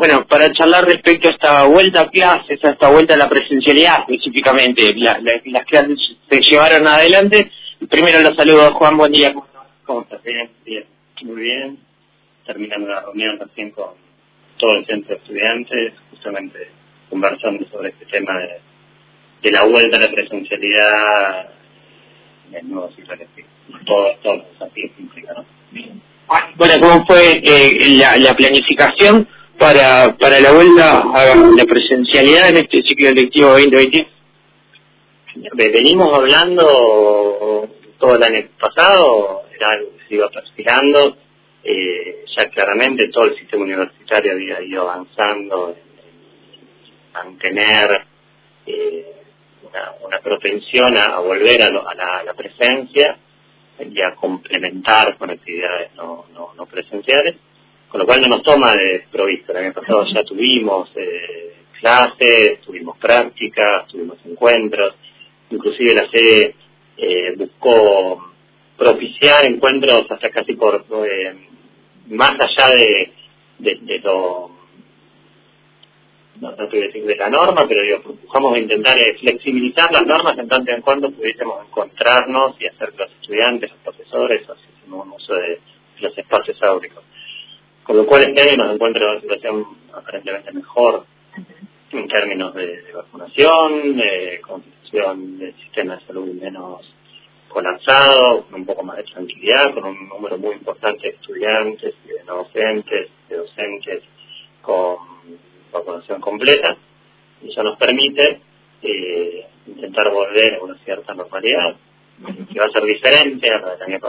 bueno, para charlar respecto a esta vuelta a clases, a esta vuelta a la presencialidad específicamente, las clases se llevaron adelante. Primero los saludo, Juan, buen día. ¿Cómo estás? Bien, bien, muy bien. Terminando la reunión recién con todo el centro de estudiantes, justamente conversando sobre este tema de la vuelta a la presencialidad en el nuevo ciclo lectivo. Todos los desafíos que implica, ¿no? Bueno, ¿cómo fue la planificación para la vuelta a la presencialidad en este ciclo lectivo 2020? Venimos hablando todo el año pasado, era algo que se iba perfilando, ya claramente todo el sistema universitario había ido avanzando en mantener una propensión a volver a la presencia y a complementar con actividades no presenciales, con lo cual no nos toma de desprovisto. El año pasado ya tuvimos clases, tuvimos prácticas, tuvimos encuentros, inclusive la sede buscó propiciar encuentros hasta casi por más allá de lo, no te voy a decir de la norma, pero digo, buscamos intentar flexibilizar las normas en tanto en cuanto pudiésemos encontrarnos y hacer que los estudiantes, los profesores, hacemos un uso de los espacios áuricos. Con lo cual este año nos encuentra en una situación aparentemente mejor en términos de vacunación, de constitución del sistema de salud menos colapsado, con un poco más de tranquilidad, con un número muy importante de estudiantes y de no docentes, de docentes con vacunación completa, y eso nos permite intentar volver a una cierta normalidad, que va a ser diferente a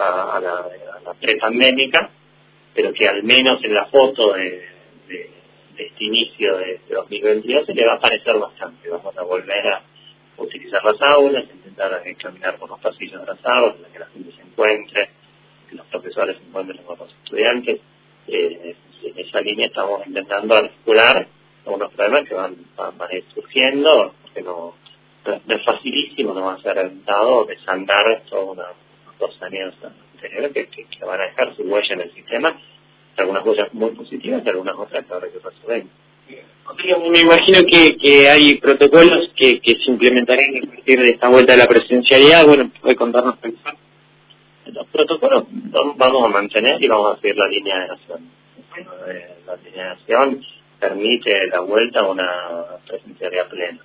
la prepandémica, pero que al menos en la foto de este inicio de 2022 se le va a parecer bastante. Vamos a volver a utilizar las aulas, intentar caminar por los pasillos de las aulas, que la gente se encuentre, que los profesores se encuentren con los estudiantes. En esa línea estamos intentando articular algunos problemas que van a ir surgiendo, porque no es facilísimo, no va a ser dado desandar todos unos 2 años anteriores que van a dejar su huella en el sistema, algunas cosas muy positivas y algunas otras que habrá que resolver. Me imagino que hay protocolos que se implementarán a partir de esta vuelta a la presencialidad. Bueno, ¿puede contarnos pensar? Los protocolos vamos a mantener y vamos a seguir la línea de acción. La línea de acción permite la vuelta a una presencialidad plena.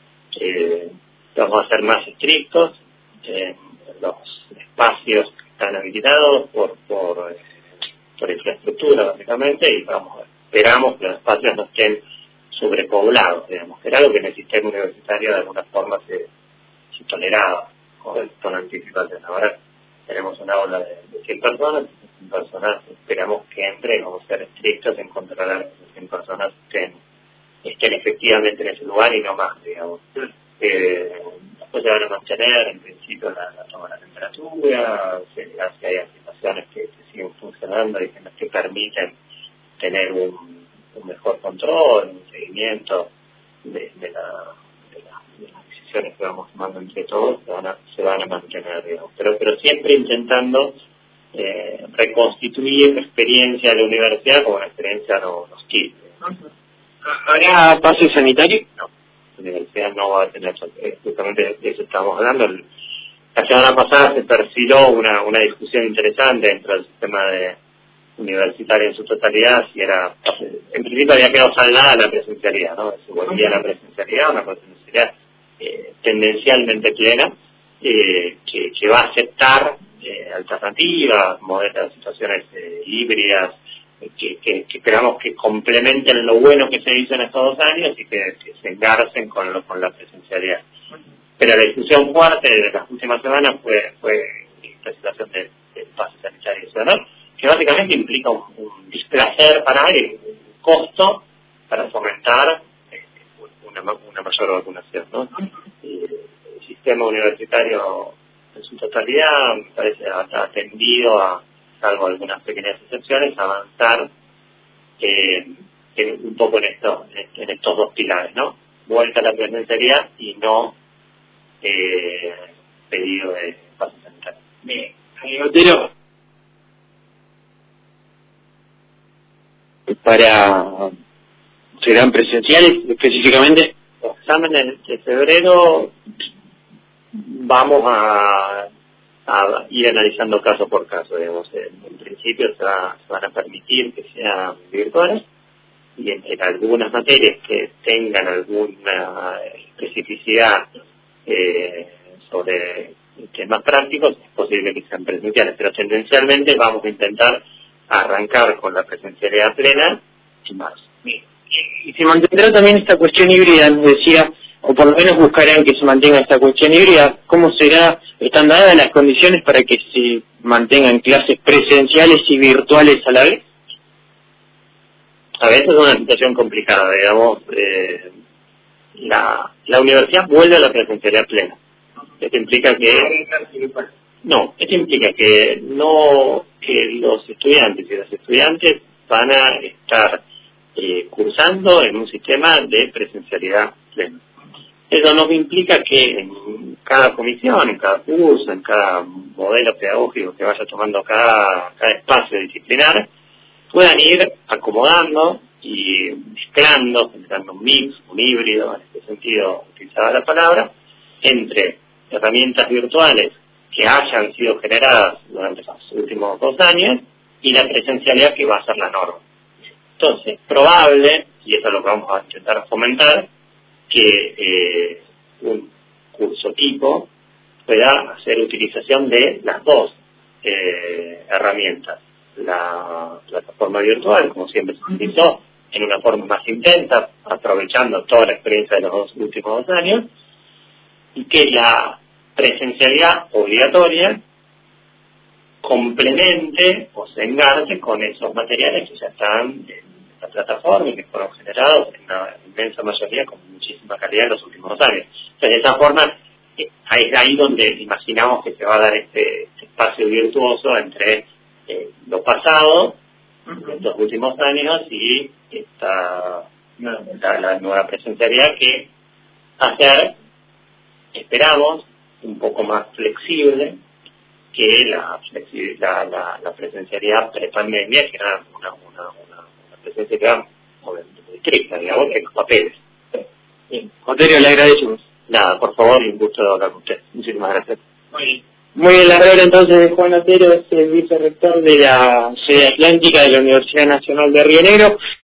Vamos a ser más estrictos en los espacios que están habilitados por infraestructura, básicamente, y esperamos que los espacios no estén sobrepoblados, digamos, que era algo que en el sistema universitario de alguna forma se toleraba con anticipación. Ahora tenemos una aula de 100 personas, 100 personas esperamos que entre, y vamos a ser estrictos en controlar que esas 100 personas estén efectivamente en ese lugar y no más, digamos. Después se van a mantener en principio la toma de la temperatura, si hay aplicaciones que siguen funcionando y que permiten tener un mejor control, un seguimiento de las decisiones que vamos tomando entre todos, se van a mantener, digamos. Pero siempre intentando reconstituir la experiencia de la universidad como una experiencia no hostil. ¿Habrá pase sanitario? No, la universidad no va a tener, justamente de eso estamos hablando. La semana pasada se perfiló una discusión interesante dentro del sistema universitario en su totalidad, si era, en principio había quedado saldada la presencialidad, ¿no? Se volvía a la presencialidad, una presencialidad tendencialmente plena, que va a aceptar alternativas, modelos, situaciones híbridas, que esperamos que complementen lo bueno que se hizo en estos 2 años y que se engarcen con la presencialidad. Pero la discusión fuerte de las últimas semanas fue la situación del pase sanitario adicional, que básicamente implica un displacer para alguien, un costo para fomentar una mayor vacunación, ¿no? El sistema universitario en su totalidad me parece ha tendido a, salvo algunas pequeñas excepciones, a avanzar un poco en estos 2 pilares, ¿no? Vuelta a la presencialidad y no pedido de pase sanitario. Bien, Otero, para ¿Serán presenciales específicamente? Los exámenes de febrero vamos a ir analizando caso por caso, digamos. En principio se van a permitir que sean virtuales, y en algunas materias que tengan alguna especificidad sobre temas prácticos es posible que sean presenciales, pero tendencialmente vamos a intentar arrancar con la presencialidad plena en marzo. Y se mantendrá también esta cuestión híbrida, nos decía, o por lo menos buscarán que se mantenga esta cuestión híbrida. ¿Cómo será? ¿Están dadas las condiciones para que se mantengan clases presenciales y virtuales a la vez? A veces es una situación complicada, digamos. La universidad vuelve a la presencialidad plena. Esto implica que que los estudiantes y las estudiantes van a estar cursando en un sistema de presencialidad plena. Eso no implica que en cada comisión, en cada curso, en cada modelo pedagógico que vaya tomando cada espacio disciplinar, puedan ir acomodando y mezclando, generando un mix, un híbrido, en este sentido utilizada la palabra, entre herramientas virtuales que hayan sido generadas durante los últimos 2 años y la presencialidad que va a ser la norma. Entonces, es probable, y eso es lo que vamos a intentar fomentar, que un curso tipo pueda hacer utilización de las dos herramientas. La plataforma virtual, como siempre se utilizó, en una forma más intensa, aprovechando toda la experiencia de los últimos 2 años, y que la presencialidad obligatoria complemente o se engarce con esos materiales que ya están en la plataforma y que fueron generados en la inmensa mayoría con muchísima calidad en los últimos 2 años. Entonces, de esa forma, es ahí donde imaginamos que se va a dar este espacio virtuoso entre lo pasado, los últimos años, y la nueva presencialidad, que hacer, esperamos, un poco más flexible que la presencialidad pre-pandemia, que era una presencialidad muy estricta, digamos, en los papeles. Bien. Otero, le agradecemos. Nada, por favor, y un gusto hablar con usted. Muchísimas gracias. Muy bien, la palabra entonces de Juan Otero, es el vicerrector de la sede atlántica de la Universidad Nacional de Río Negro.